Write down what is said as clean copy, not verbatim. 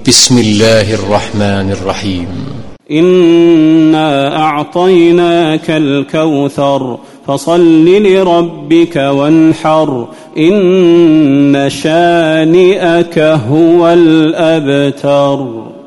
بسم الله الرحمن الرحيم. إنا أعطيناك الكوثر فصل لربك وانحر إن شانئك هو الأبتر.